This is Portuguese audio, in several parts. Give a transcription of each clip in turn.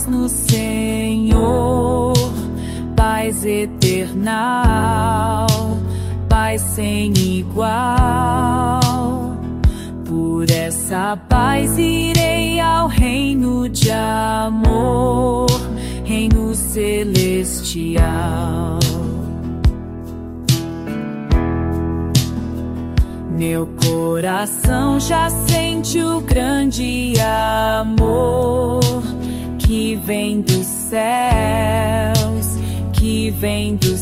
paz no Senhor, paz eternal, paz sem igual. Por essa paz irei ao reino de amor, reino celestial. Meu coração já sente o grande amor que vem dos céus, que vem dos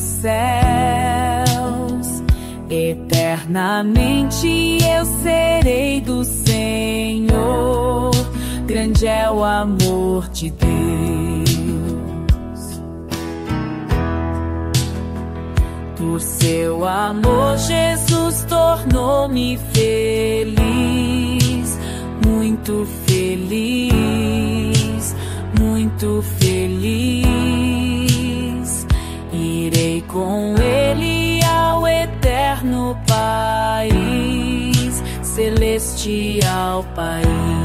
céus. Eternamente eu serei do Senhor, grande é o amor de Deus. Por seu amor, Jesus tornou-me feliz, muito feliz, muito feliz. Irei com Ele ao eterno país, celestial país.